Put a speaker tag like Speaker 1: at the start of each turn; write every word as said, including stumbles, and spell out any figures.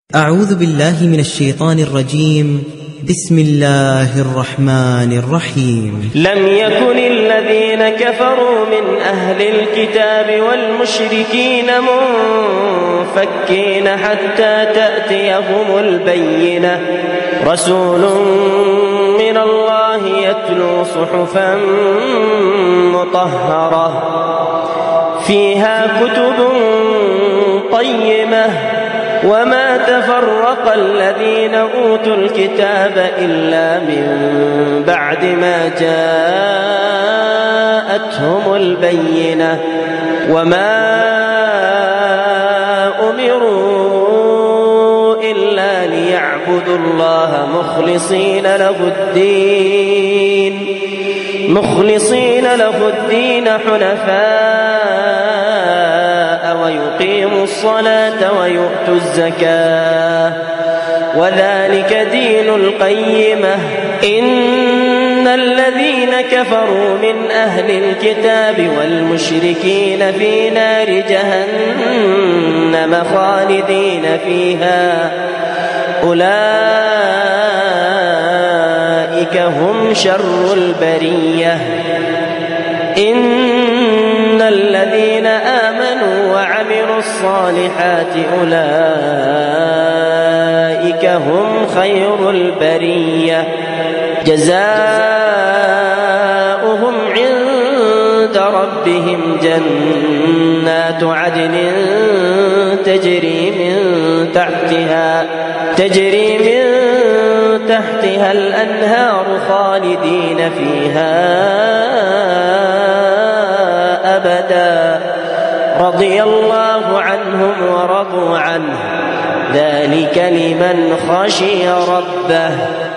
Speaker 1: أعوذ بالله من الشيطان الرجيم. بسم الله الرحمن الرحيم.
Speaker 2: لم يكن الذين كفروا من أهل الكتاب والمشركين منفكين حتى تأتيهم البينة، رسول من الله يتلو صحفا مطهرة فيها كتب قيمة، وما تفرق الذين أوتوا الكتاب إلا من بعد ما جاءتهم البينة، وما أمروا إلا ليعبدوا الله مخلصين له الدين مخلصين له الدين حنفاء ويقيموا الصلاة ويؤتوا الزكاة، وذلك دين القيمة. إن الذين كفروا من أهل الكتاب والمشركين في نار جهنم خالدين فيها، أولئك هم شر البرية. إن الذين آمنوا وعملوا الصالحات أولئك هم خير البرية، جزاؤهم عند ربهم جنات عدن تجري من تحتها تجري من تحتها الأنهار خالدين فيها أبدا، رضي الله عنهم ورضوا عنه، ذلك لمن خشي ربه.